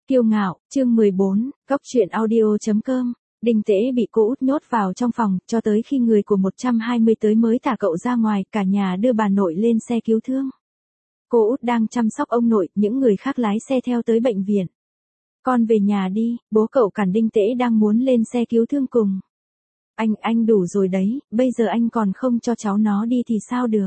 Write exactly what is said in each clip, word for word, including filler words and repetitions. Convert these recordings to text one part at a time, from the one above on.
Kiêu ngạo, chương mười bốn, Cóc truyện audio chấm com. Đinh Tễ bị cô út nhốt vào trong phòng, cho tới khi người của một trăm hai mươi tới mới thả cậu ra ngoài, cả nhà đưa bà nội lên xe cứu thương. Cô út đang chăm sóc ông nội, những người khác lái xe theo tới bệnh viện. Con về nhà đi, bố cậu cản Đinh Tễ đang muốn lên xe cứu thương cùng. Anh, anh đủ rồi đấy, bây giờ anh còn không cho cháu nó đi thì sao được.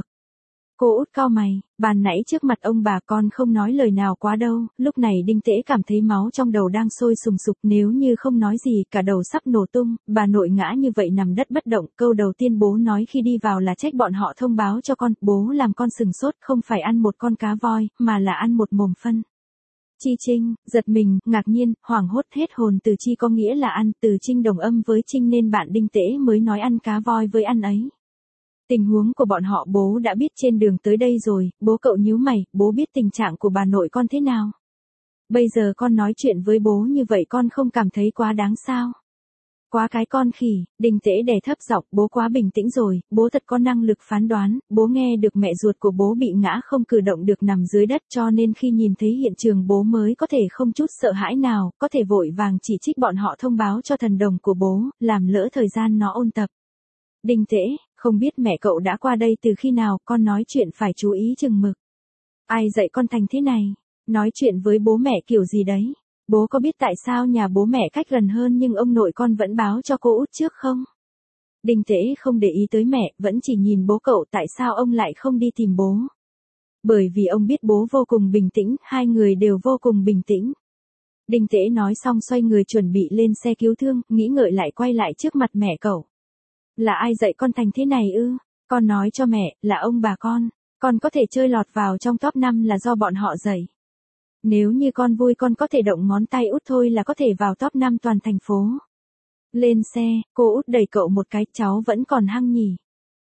Cô út cau mày, bàn nãy trước mặt ông bà con không nói lời nào quá đâu, lúc này Đinh Tễ cảm thấy máu trong đầu đang sôi sùng sục, nếu như không nói gì cả đầu sắp nổ tung, bà nội ngã như vậy nằm đất bất động, câu đầu tiên bố nói khi đi vào là trách bọn họ thông báo cho con, bố làm con sừng sốt, không phải ăn một con cá voi, mà là ăn một mồm phân. Chi Trinh, giật mình, ngạc nhiên, hoảng hốt hết hồn, từ chi có nghĩa là ăn, từ Trinh đồng âm với Trinh nên bạn Đinh Tễ mới nói ăn cá voi với ăn ấy. Tình huống của bọn họ bố đã biết trên đường tới đây rồi, bố cậu nhíu mày, bố biết tình trạng của bà nội con thế nào. Bây giờ con nói chuyện với bố như vậy con không cảm thấy quá đáng sao? Quá cái con khỉ, Đinh Tễ đè thấp giọng, bố quá bình tĩnh rồi, bố thật có năng lực phán đoán, bố nghe được mẹ ruột của bố bị ngã không cử động được nằm dưới đất cho nên khi nhìn thấy hiện trường bố mới có thể không chút sợ hãi nào, có thể vội vàng chỉ trích bọn họ thông báo cho thần đồng của bố, làm lỡ thời gian nó ôn tập. Đinh Tễ, không biết mẹ cậu đã qua đây từ khi nào, con nói chuyện phải chú ý chừng mực. Ai dạy con thành thế này? Nói chuyện với bố mẹ kiểu gì đấy? Bố có biết tại sao nhà bố mẹ cách gần hơn nhưng ông nội con vẫn báo cho cô út trước không? Đinh Tễ không để ý tới mẹ, vẫn chỉ nhìn bố cậu, tại sao ông lại không đi tìm bố? Bởi vì ông biết bố vô cùng bình tĩnh, hai người đều vô cùng bình tĩnh. Đinh Tễ nói xong xoay người chuẩn bị lên xe cứu thương, nghĩ ngợi lại quay lại trước mặt mẹ cậu. Là ai dạy con thành thế này ư? Con nói cho mẹ, là ông bà con. Con có thể chơi lọt vào trong top năm là do bọn họ dạy. Nếu như con vui con có thể động ngón tay út thôi là có thể vào top năm toàn thành phố. Lên xe, cô út đẩy cậu một cái, cháu vẫn còn hăng nhỉ.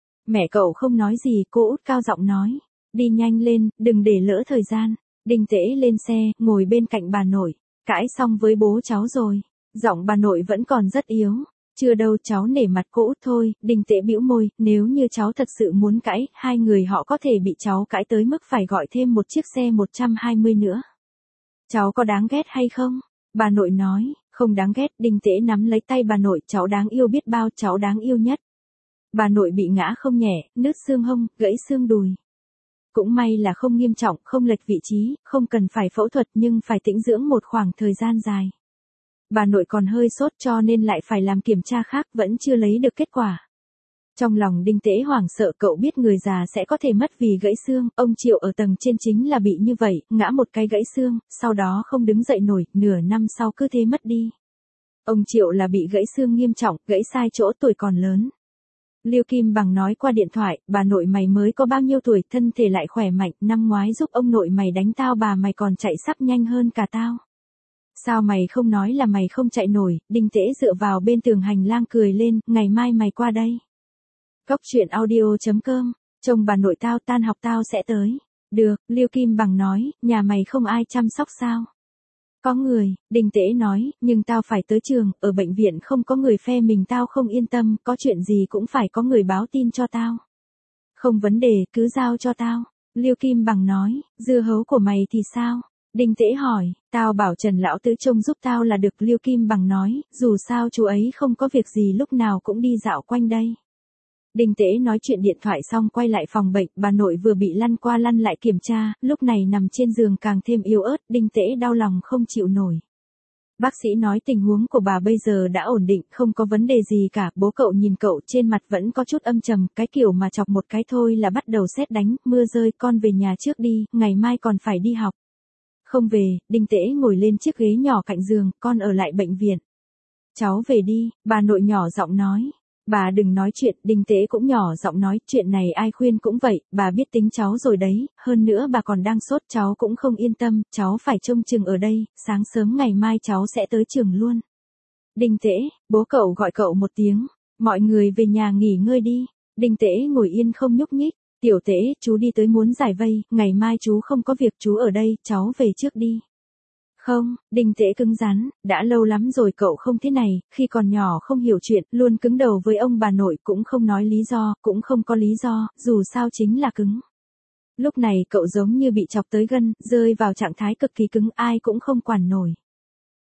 Mẹ cậu không nói gì, cô út cao giọng nói. Đi nhanh lên, đừng để lỡ thời gian. Đinh Tễ lên xe, ngồi bên cạnh bà nội. Cãi xong với bố cháu rồi. Giọng bà nội vẫn còn rất yếu. Chưa đâu, cháu nể mặt cô út thôi. Đinh Tễ bĩu môi, nếu như cháu thật sự muốn cãi, hai người họ có thể bị cháu cãi tới mức phải gọi thêm một chiếc xe một trăm hai mươi nữa. Cháu có đáng ghét hay không? Bà nội nói, không đáng ghét. Đinh Tễ nắm lấy tay bà nội, cháu đáng yêu biết bao, cháu đáng yêu nhất. Bà nội bị ngã không nhẹ, nứt xương hông, gãy xương đùi. Cũng may là không nghiêm trọng, không lệch vị trí, không cần phải phẫu thuật nhưng phải tĩnh dưỡng một khoảng thời gian dài. Bà nội còn hơi sốt cho nên lại phải làm kiểm tra khác, vẫn chưa lấy được kết quả. Trong lòng Đinh Tễ hoảng sợ, cậu biết người già sẽ có thể mất vì gãy xương, ông Triệu ở tầng trên chính là bị như vậy, ngã một cái gãy xương, sau đó không đứng dậy nổi, nửa năm sau cứ thế mất đi. Ông Triệu là bị gãy xương nghiêm trọng, gãy sai chỗ, tuổi còn lớn. Liêu Kim Bằng nói qua điện thoại, bà nội mày mới có bao nhiêu tuổi, thân thể lại khỏe mạnh, năm ngoái giúp ông nội mày đánh tao bà mày còn chạy sắp nhanh hơn cả tao. Sao mày không nói là mày không chạy nổi? Đinh Tễ dựa vào bên tường hành lang cười lên, ngày mai mày qua đây. Cóc truyện audio chấm com, chồng bà nội tao tan học tao sẽ tới. Được, Liêu Kim Bằng nói, nhà mày không ai chăm sóc sao? Có người, Đinh Tễ nói, nhưng tao phải tới trường, ở bệnh viện không có người phe mình tao không yên tâm, có chuyện gì cũng phải có người báo tin cho tao. Không vấn đề, cứ giao cho tao. Liêu Kim Bằng nói, dưa hấu của mày thì sao? Đinh Tễ hỏi, tao bảo Trần Lão Tứ trông giúp tao là được. Liêu Kim Bằng nói, dù sao chú ấy không có việc gì lúc nào cũng đi dạo quanh đây. Đinh Tễ nói chuyện điện thoại xong quay lại phòng bệnh, bà nội vừa bị lăn qua lăn lại kiểm tra, lúc này nằm trên giường càng thêm yếu ớt, Đinh Tễ đau lòng không chịu nổi. Bác sĩ nói tình huống của bà bây giờ đã ổn định, không có vấn đề gì cả, bố cậu nhìn cậu trên mặt vẫn có chút âm trầm, cái kiểu mà chọc một cái thôi là bắt đầu sét đánh, mưa rơi, con về nhà trước đi, ngày mai còn phải đi học. Không về, Đinh Tễ ngồi lên chiếc ghế nhỏ cạnh giường, con ở lại bệnh viện. Cháu về đi, bà nội nhỏ giọng nói. Bà đừng nói chuyện, Đinh Tễ cũng nhỏ giọng nói, chuyện này ai khuyên cũng vậy, bà biết tính cháu rồi đấy, hơn nữa bà còn đang sốt, cháu cũng không yên tâm, cháu phải trông chừng ở đây, sáng sớm ngày mai cháu sẽ tới trường luôn. Đinh Tễ, bố cậu gọi cậu một tiếng, mọi người về nhà nghỉ ngơi đi. Đinh Tễ ngồi yên không nhúc nhích. Tiểu Tễ, chú đi tới muốn giải vây, ngày mai chú không có việc, chú ở đây, cháu về trước đi. Không, Đinh Tễ cứng rắn, đã lâu lắm rồi cậu không thế này, khi còn nhỏ không hiểu chuyện, luôn cứng đầu với ông bà nội, cũng không nói lý do, cũng không có lý do, dù sao chính là cứng. Lúc này cậu giống như bị chọc tới gân, rơi vào trạng thái cực kỳ cứng, ai cũng không quản nổi.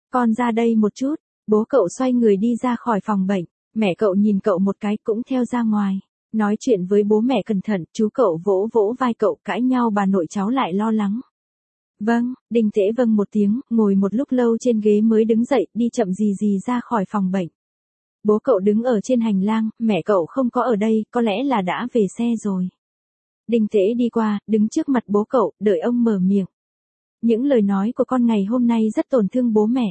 Con ra đây một chút. Bố cậu xoay người đi ra khỏi phòng bệnh. Mẹ cậu nhìn cậu một cái cũng theo ra ngoài. Nói chuyện với bố mẹ cẩn thận, chú cậu vỗ vỗ vai cậu, cãi nhau bà nội cháu lại lo lắng. Vâng, Đinh Tễ vâng một tiếng, ngồi một lúc lâu trên ghế mới đứng dậy, đi chậm gì gì ra khỏi phòng bệnh. Bố cậu đứng ở trên hành lang, mẹ cậu không có ở đây, có lẽ là đã về xe rồi. Đinh Tễ đi qua, đứng trước mặt bố cậu, đợi ông mở miệng. Những lời nói của con ngày hôm nay rất tổn thương bố mẹ.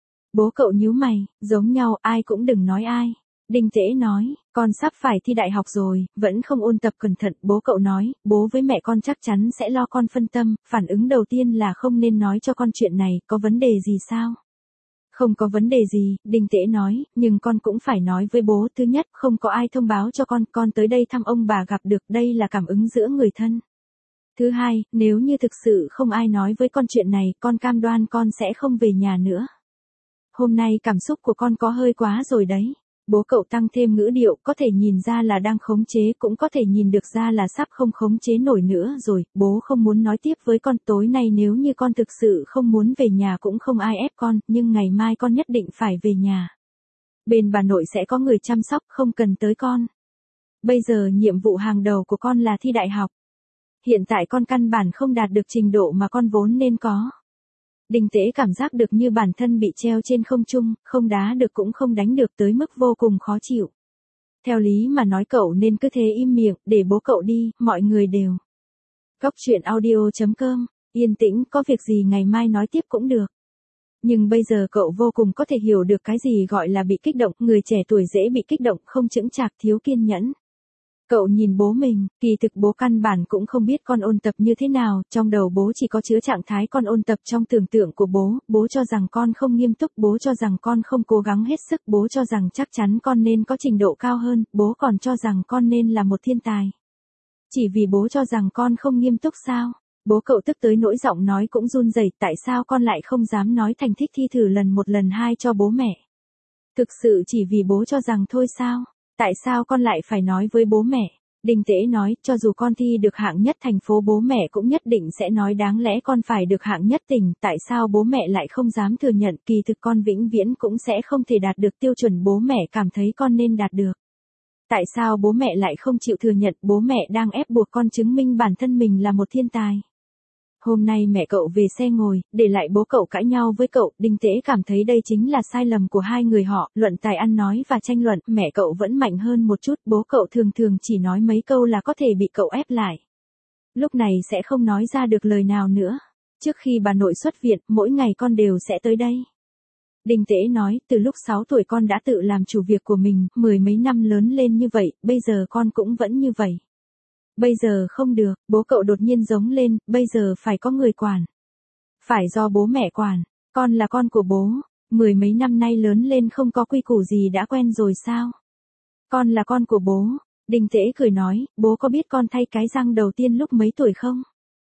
Bố cậu nhíu mày, giống nhau, ai cũng đừng nói ai. Đinh Tễ nói, con sắp phải thi đại học rồi, vẫn không ôn tập cẩn thận. Bố cậu nói, bố với mẹ con chắc chắn sẽ lo con phân tâm. Phản ứng đầu tiên là không nên nói cho con chuyện này, có vấn đề gì sao? Không có vấn đề gì, Đinh Tễ nói, nhưng con cũng phải nói với bố. Thứ nhất, không có ai thông báo cho con, con tới đây thăm ông bà gặp được, đây là cảm ứng giữa người thân. Thứ hai, nếu như thực sự không ai nói với con chuyện này, con cam đoan con sẽ không về nhà nữa. Hôm nay cảm xúc của con có hơi quá rồi đấy. Bố cậu tăng thêm ngữ điệu, có thể nhìn ra là đang khống chế, cũng có thể nhìn được ra là sắp không khống chế nổi nữa rồi. Bố không muốn nói tiếp với con, tối nay nếu như con thực sự không muốn về nhà cũng không ai ép con, nhưng ngày mai con nhất định phải về nhà. Bên bà nội sẽ có người chăm sóc, không cần tới con. Bây giờ nhiệm vụ hàng đầu của con là thi đại học. Hiện tại con căn bản không đạt được trình độ mà con vốn nên có. Đinh Tễ cảm giác được như bản thân bị treo trên không trung, không đá được cũng không đánh được, tới mức vô cùng khó chịu. Theo lý mà nói cậu nên cứ thế im miệng, để bố cậu đi, mọi người đều. Góc chuyện audio chấm com, yên tĩnh, có việc gì ngày mai nói tiếp cũng được. Nhưng bây giờ cậu vô cùng có thể hiểu được cái gì gọi là bị kích động, người trẻ tuổi dễ bị kích động, không chững chạc, thiếu kiên nhẫn. Cậu nhìn bố mình, kỳ thực bố căn bản cũng không biết con ôn tập như thế nào, trong đầu bố chỉ có chứa trạng thái con ôn tập trong tưởng tượng của bố, bố cho rằng con không nghiêm túc, bố cho rằng con không cố gắng hết sức, bố cho rằng chắc chắn con nên có trình độ cao hơn, bố còn cho rằng con nên là một thiên tài. Chỉ vì bố cho rằng con không nghiêm túc sao? Bố cậu tức tới nỗi giọng nói cũng run rẩy, tại sao con lại không dám nói thành tích thi thử lần một lần hai cho bố mẹ? Thực sự chỉ vì bố cho rằng thôi sao? Tại sao con lại phải nói với bố mẹ? Đinh Tễ nói, cho dù con thi được hạng nhất thành phố bố mẹ cũng nhất định sẽ nói đáng lẽ con phải được hạng nhất tỉnh, tại sao bố mẹ lại không dám thừa nhận, kỳ thực con vĩnh viễn cũng sẽ không thể đạt được tiêu chuẩn bố mẹ cảm thấy con nên đạt được. Tại sao bố mẹ lại không chịu thừa nhận bố mẹ đang ép buộc con chứng minh bản thân mình là một thiên tài? Hôm nay mẹ cậu về xe ngồi, để lại bố cậu cãi nhau với cậu, Đinh Tễ cảm thấy đây chính là sai lầm của hai người họ, luận tài ăn nói và tranh luận, mẹ cậu vẫn mạnh hơn một chút, bố cậu thường thường chỉ nói mấy câu là có thể bị cậu ép lại. Lúc này sẽ không nói ra được lời nào nữa. Trước khi bà nội xuất viện, mỗi ngày con đều sẽ tới đây. Đinh Tễ nói, từ lúc sáu tuổi con đã tự làm chủ việc của mình, mười mấy năm lớn lên như vậy, bây giờ con cũng vẫn như vậy. Bây giờ không được, bố cậu đột nhiên giống lên, bây giờ phải có người quản. Phải do bố mẹ quản, con là con của bố, mười mấy năm nay lớn lên không có quy củ gì đã quen rồi sao? Con là con của bố, Đinh Tễ cười nói, bố có biết con thay cái răng đầu tiên lúc mấy tuổi không?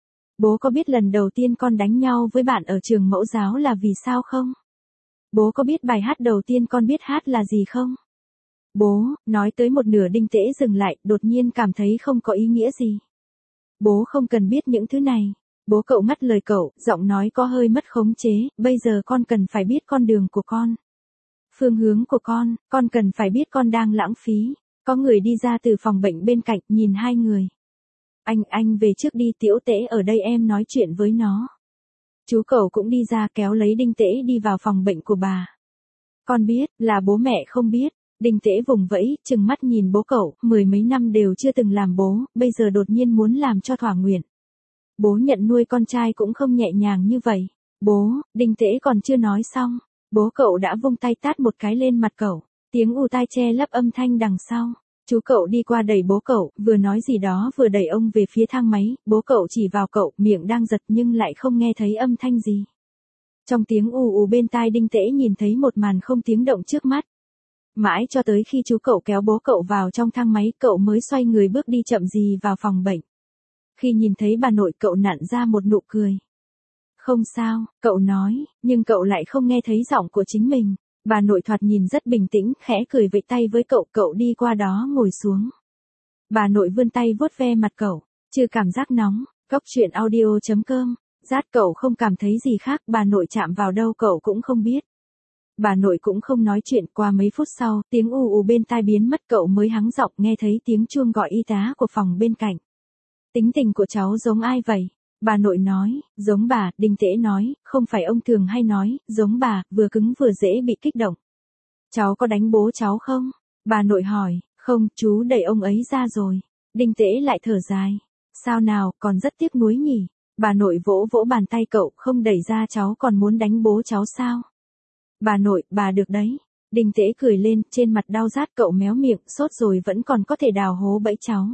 Bố có biết lần đầu tiên con đánh nhau với bạn ở trường mẫu giáo là vì sao không? Bố có biết bài hát đầu tiên con biết hát là gì không? Bố, nói tới một nửa Đinh Tễ dừng lại, đột nhiên cảm thấy không có ý nghĩa gì. Bố không cần biết những thứ này. Bố cậu ngắt lời cậu, giọng nói có hơi mất khống chế, bây giờ con cần phải biết con đường của con. Phương hướng của con, con cần phải biết con đang lãng phí. Có người đi ra từ phòng bệnh bên cạnh, nhìn hai người. Anh, anh về trước đi, Tiểu Tễ ở đây em nói chuyện với nó. Chú cậu cũng đi ra kéo lấy Đinh Tễ đi vào phòng bệnh của bà. Con biết, là bố mẹ không biết. Đinh Tễ vùng vẫy, trừng mắt nhìn bố cậu, mười mấy năm đều chưa từng làm bố, bây giờ đột nhiên muốn làm cho thỏa nguyện. Bố nhận nuôi con trai cũng không nhẹ nhàng như vậy. Bố, Đinh Tễ còn chưa nói xong, bố cậu đã vung tay tát một cái lên mặt cậu, tiếng ù tai che lấp âm thanh đằng sau. Chú cậu đi qua đẩy bố cậu, vừa nói gì đó vừa đẩy ông về phía thang máy, bố cậu chỉ vào cậu, miệng đang giật nhưng lại không nghe thấy âm thanh gì. Trong tiếng ù ù bên tai Đinh Tễ nhìn thấy một màn không tiếng động trước mắt. Mãi cho tới khi chú cậu kéo bố cậu vào trong thang máy, cậu mới xoay người bước đi chậm gì vào phòng bệnh. Khi nhìn thấy bà nội cậu nặn ra một nụ cười. Không sao, cậu nói, nhưng cậu lại không nghe thấy giọng của chính mình. Bà nội thoạt nhìn rất bình tĩnh, khẽ cười vẫy tay với cậu, cậu đi qua đó ngồi xuống. Bà nội vươn tay vuốt ve mặt cậu, trừ cảm giác nóng, góc chuyện audio chấm com, rát cậu không cảm thấy gì khác, bà nội chạm vào đâu cậu cũng không biết. Bà nội cũng không nói chuyện, qua mấy phút sau, tiếng ù ù bên tai biến mất, cậu mới hắng giọng nghe thấy tiếng chuông gọi y tá của phòng bên cạnh. Tính tình của cháu giống ai vậy? Bà nội nói, giống bà. Đinh Tễ nói, không phải ông thường hay nói, giống bà, vừa cứng vừa dễ bị kích động. Cháu có đánh bố cháu không? Bà nội hỏi, không, chú đẩy ông ấy ra rồi. Đinh Tễ lại thở dài. Sao nào, còn rất tiếc nuối nhỉ? Bà nội vỗ vỗ bàn tay cậu, không đẩy ra cháu còn muốn đánh bố cháu sao? Bà nội, bà được đấy. Đinh Tễ cười lên, trên mặt đau rát, cậu méo miệng, sốt rồi vẫn còn có thể đào hố bẫy cháu.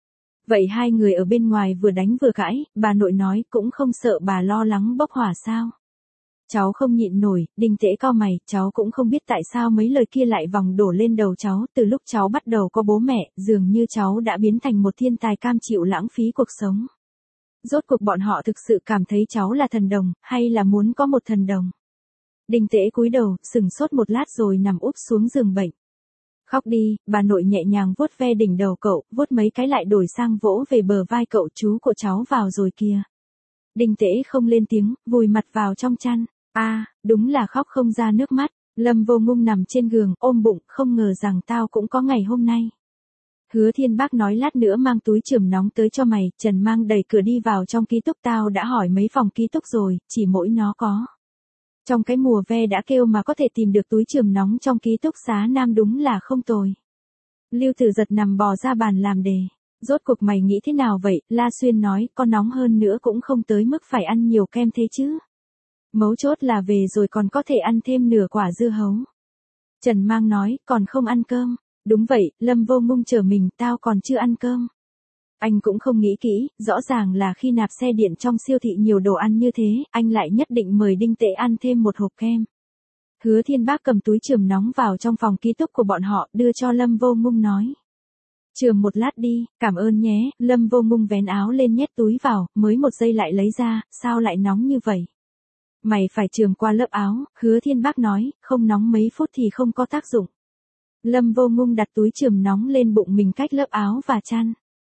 Vậy hai người ở bên ngoài vừa đánh vừa cãi, bà nội nói, cũng không sợ bà lo lắng bốc hỏa sao? Cháu không nhịn nổi. Đinh Tễ cau mày, cháu cũng không biết tại sao mấy lời kia lại vòng đổ lên đầu cháu, từ lúc cháu bắt đầu có bố mẹ, dường như cháu đã biến thành một thiên tài cam chịu lãng phí cuộc sống. Rốt cuộc bọn họ thực sự cảm thấy cháu là thần đồng, hay là muốn có một thần đồng? Đinh Tễ cúi đầu, sừng sốt một lát rồi nằm úp xuống giường bệnh. Khóc đi. Bà nội nhẹ nhàng vuốt ve đỉnh đầu cậu, vuốt mấy cái lại đổi sang vỗ về bờ vai cậu, chú của cháu vào rồi kìa. Đinh Tễ không lên tiếng, vùi mặt vào trong chăn. A, à, đúng là khóc không ra nước mắt. Lâm Vô Ngung nằm trên giường, ôm bụng, không ngờ rằng tao cũng có ngày hôm nay. Hứa Thiên Bác nói lát nữa mang túi chườm nóng tới cho mày. Trần Mang đẩy cửa đi vào trong ký túc, tao đã hỏi mấy phòng ký túc rồi, chỉ mỗi nó có. Trong cái mùa ve đã kêu mà có thể tìm được túi chườm nóng trong ký túc xá nam đúng là không tồi. Lưu Tử Giật nằm bò ra bàn làm đề. Rốt cuộc mày nghĩ thế nào vậy? La Xuyên nói, có nóng hơn nữa cũng không tới mức phải ăn nhiều kem thế chứ. Mấu chốt là về rồi còn có thể ăn thêm nửa quả dưa hấu. Trần Mang nói, còn không ăn cơm. Đúng vậy, Lâm Vô Ngung chờ mình, tao còn chưa ăn cơm. Anh cũng không nghĩ kỹ, rõ ràng là khi nạp xe điện trong siêu thị nhiều đồ ăn như thế, anh lại nhất định mời Đinh Tễ ăn thêm một hộp kem. Hứa Thiên Bác cầm túi chườm nóng vào trong phòng ký túc của bọn họ, đưa cho Lâm Vô Ngung nói. Chườm một lát đi, cảm ơn nhé. Lâm Vô Ngung vén áo lên nhét túi vào, mới một giây lại lấy ra, sao lại nóng như vậy? Mày phải chườm qua lớp áo. Hứa Thiên Bác nói, không nóng mấy phút thì không có tác dụng. Lâm Vô Ngung đặt túi chườm nóng lên bụng mình cách lớp áo và chăn.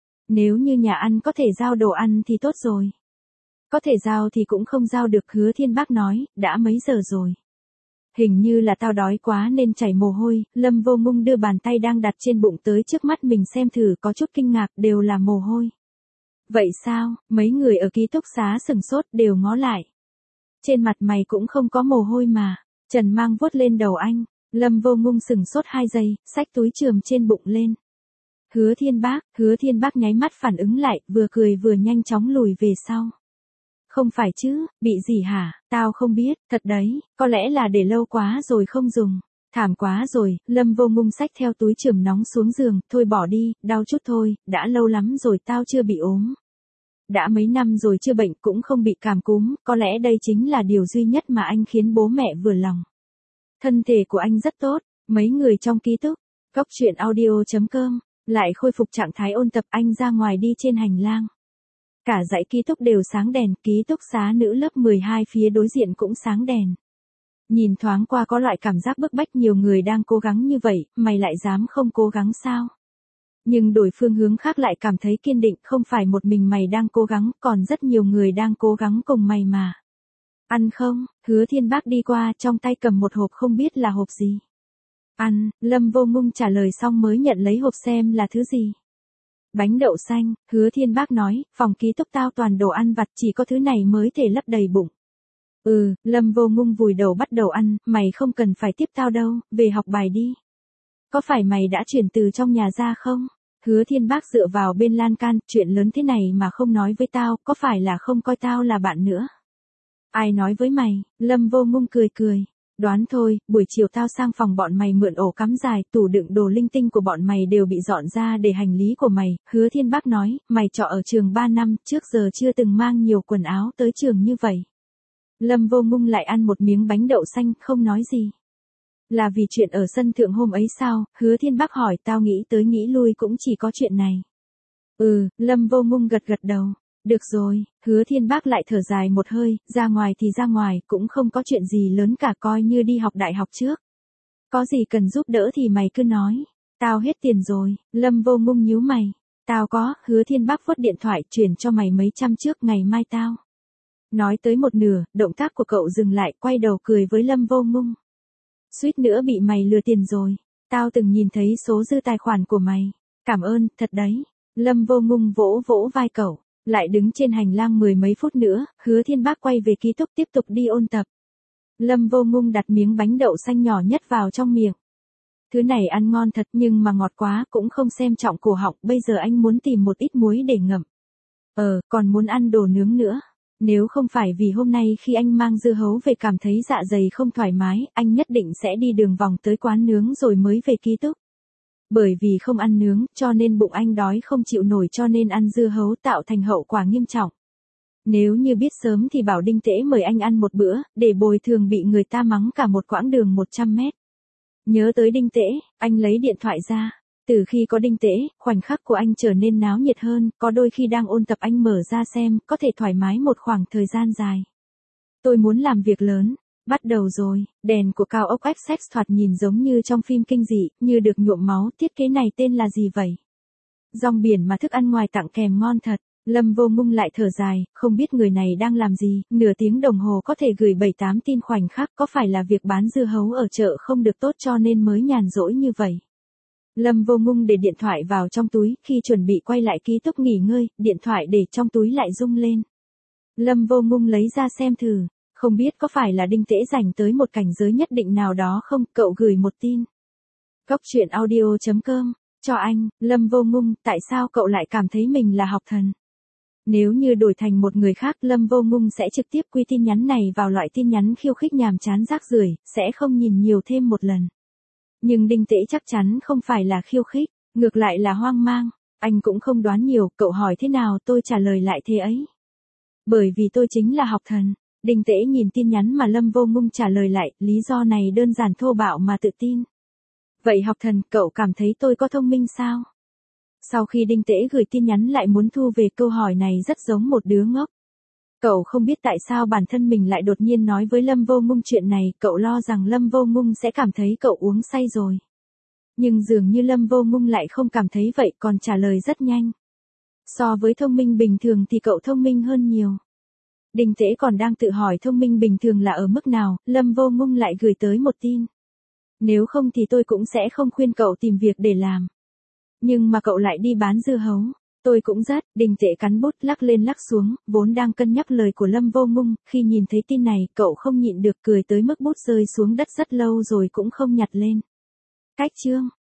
Nếu như nhà ăn có thể giao đồ ăn thì tốt rồi. Có thể giao thì cũng không giao được. Hứa Thiên Bác nói, đã mấy giờ rồi? Hình như là tao đói quá nên chảy mồ hôi. Lâm Vô Ngung đưa bàn tay đang đặt trên bụng tới trước mắt mình xem thử, có chút kinh ngạc, đều là mồ hôi. Vậy sao? Mấy người ở ký túc xá sừng sốt đều ngó lại. Trên mặt mày cũng không có mồ hôi mà. Trần Mang vuốt lên đầu anh. Lâm Vô Ngung sừng sốt hai giây, xách túi chườm trên bụng lên. Hứa Thiên Bác, Hứa Thiên Bác nháy mắt phản ứng lại, vừa cười vừa nhanh chóng lùi về sau. Không phải chứ, bị gì hả? Tao không biết, thật đấy, có lẽ là để lâu quá rồi không dùng. Thảm quá rồi. Lâm Vô Ngung xách theo túi chườm nóng xuống giường, thôi bỏ đi, đau chút thôi, đã lâu lắm rồi tao chưa bị ốm. Đã mấy năm rồi chưa bệnh, cũng không bị cảm cúm, có lẽ đây chính là điều duy nhất mà anh khiến bố mẹ vừa lòng. Thân thể của anh rất tốt. Mấy người trong ký túc, Cóc Truyện Audio chấm com lại khôi phục trạng thái ôn tập. Anh ra ngoài đi trên hành lang. Cả dãy ký túc đều sáng đèn, ký túc xá nữ lớp mười hai phía đối diện cũng sáng đèn. Nhìn thoáng qua có loại cảm giác bức bách, nhiều người đang cố gắng như vậy, mày lại dám không cố gắng sao? Nhưng đổi phương hướng khác lại cảm thấy kiên định, không phải một mình mày đang cố gắng, còn rất nhiều người đang cố gắng cùng mày mà. Ăn không? Hứa Thiên Bác đi qua, trong tay cầm một hộp không biết là hộp gì. Ăn. Lâm Vô Ngung trả lời xong mới nhận lấy hộp xem là thứ gì. Bánh đậu xanh. Hứa Thiên Bác nói, phòng ký túc tao toàn đồ ăn vặt, chỉ có thứ này mới thể lấp đầy bụng. Ừ. Lâm Vô Ngung vùi đầu bắt đầu ăn, mày không cần phải tiếp tao đâu, về học bài đi. Có phải mày đã chuyển từ trong nhà ra không? Hứa Thiên Bác dựa vào bên lan can, chuyện lớn thế này mà không nói với tao, có phải là không coi tao là bạn nữa? Ai nói với mày? Lâm Vô Ngung cười cười. Đoán thôi, buổi chiều tao sang phòng bọn mày mượn ổ cắm dài, tủ đựng đồ linh tinh của bọn mày đều bị dọn ra để hành lý của mày. Hứa Thiên Bác nói, mày trọ ở trường ba năm, trước giờ chưa từng mang nhiều quần áo tới trường như vậy. Lâm Vô Ngung lại ăn một miếng bánh đậu xanh, không nói gì. Là vì chuyện ở sân thượng hôm ấy sao? Hứa Thiên Bác hỏi. Tao nghĩ tới nghĩ lui cũng chỉ có chuyện này. Ừ. Lâm Vô Ngung gật gật đầu. Được rồi. Hứa Thiên Bác lại thở dài một hơi, ra ngoài thì ra ngoài, cũng không có chuyện gì lớn cả, coi như đi học đại học trước. Có gì cần giúp đỡ thì mày cứ nói. Tao hết tiền rồi. Lâm Vô Ngung nhíu mày. Tao có. Hứa Thiên Bác vuốt điện thoại, chuyển cho mày mấy trăm trước, ngày mai tao. Nói tới một nửa, động tác của cậu dừng lại, quay đầu cười với Lâm Vô Ngung. Suýt nữa bị mày lừa tiền rồi. Tao từng nhìn thấy số dư tài khoản của mày. Cảm ơn, thật đấy. Lâm Vô Ngung vỗ vỗ vai cậu. Lại đứng trên hành lang mười mấy phút nữa, Hứa Thiên Bác quay về ký túc tiếp tục đi ôn tập. Lâm Vô Ngung đặt miếng bánh đậu xanh nhỏ nhất vào trong miệng. Thứ này ăn ngon thật nhưng mà ngọt quá cũng không xem trọng cổ họng, bây giờ anh muốn tìm một ít muối để ngậm. Ờ, còn muốn ăn đồ nướng nữa. Nếu không phải vì hôm nay khi anh mang dưa hấu về cảm thấy dạ dày không thoải mái, anh nhất định sẽ đi đường vòng tới quán nướng rồi mới về ký túc. Bởi vì không ăn nướng, cho nên bụng anh đói không chịu nổi cho nên ăn dưa hấu tạo thành hậu quả nghiêm trọng. Nếu như biết sớm thì bảo Đinh Tễ mời anh ăn một bữa, để bồi thường bị người ta mắng cả một quãng đường một trăm mét. Nhớ tới Đinh Tễ, anh lấy điện thoại ra. Từ khi có Đinh Tễ, khoảnh khắc của anh trở nên náo nhiệt hơn, có đôi khi đang ôn tập anh mở ra xem, có thể thoải mái một khoảng thời gian dài. Tôi muốn làm việc lớn. Bắt đầu rồi, đèn của cao ốc Essex thoạt nhìn giống như trong phim kinh dị, như được nhuộm máu, thiết kế này tên là gì vậy? Rong biển mà thức ăn ngoài tặng kèm ngon thật. Lâm Vô Ngung lại thở dài, không biết người này đang làm gì, nửa tiếng đồng hồ có thể gửi bảy tám tin khoảnh khắc, có phải là việc bán dưa hấu ở chợ không được tốt cho nên mới nhàn rỗi như vậy. Lâm Vô Ngung để điện thoại vào trong túi, khi chuẩn bị quay lại ký túc nghỉ ngơi, điện thoại để trong túi lại rung lên. Lâm Vô Ngung lấy ra xem thử, không biết có phải là Đinh Tễ dành tới một cảnh giới nhất định nào đó không, cậu gửi một tin. Cốc truyện audio chấm com, cho anh, Lâm Vô Ngung, tại sao cậu lại cảm thấy mình là học thần? Nếu như đổi thành một người khác, Lâm Vô Ngung sẽ trực tiếp quy tin nhắn này vào loại tin nhắn khiêu khích nhàm chán rác rưởi, sẽ không nhìn nhiều thêm một lần. Nhưng Đinh Tễ chắc chắn không phải là khiêu khích, ngược lại là hoang mang. Anh cũng không đoán nhiều, cậu hỏi thế nào tôi trả lời lại thế ấy. Bởi vì tôi chính là học thần. Đinh Tễ nhìn tin nhắn mà Lâm Vô Ngung trả lời lại, lý do này đơn giản thô bạo mà tự tin. Vậy học thần, cậu cảm thấy tôi có thông minh sao? Sau khi Đinh Tễ gửi tin nhắn lại muốn thu về câu hỏi này rất giống một đứa ngốc. Cậu không biết tại sao bản thân mình lại đột nhiên nói với Lâm Vô Ngung chuyện này, cậu lo rằng Lâm Vô Ngung sẽ cảm thấy cậu uống say rồi. Nhưng dường như Lâm Vô Ngung lại không cảm thấy vậy, còn trả lời rất nhanh. So với thông minh bình thường thì cậu thông minh hơn nhiều. Đinh Tễ còn đang tự hỏi thông minh bình thường là ở mức nào, Lâm Vô Ngung lại gửi tới một tin. Nếu không thì tôi cũng sẽ không khuyên cậu tìm việc để làm. Nhưng mà cậu lại đi bán dưa hấu. Tôi cũng rất, Đinh Tễ cắn bút lắc lên lắc xuống, vốn đang cân nhắc lời của Lâm Vô Ngung, khi nhìn thấy tin này, cậu không nhịn được cười tới mức bút rơi xuống đất rất lâu rồi cũng không nhặt lên. Cách chương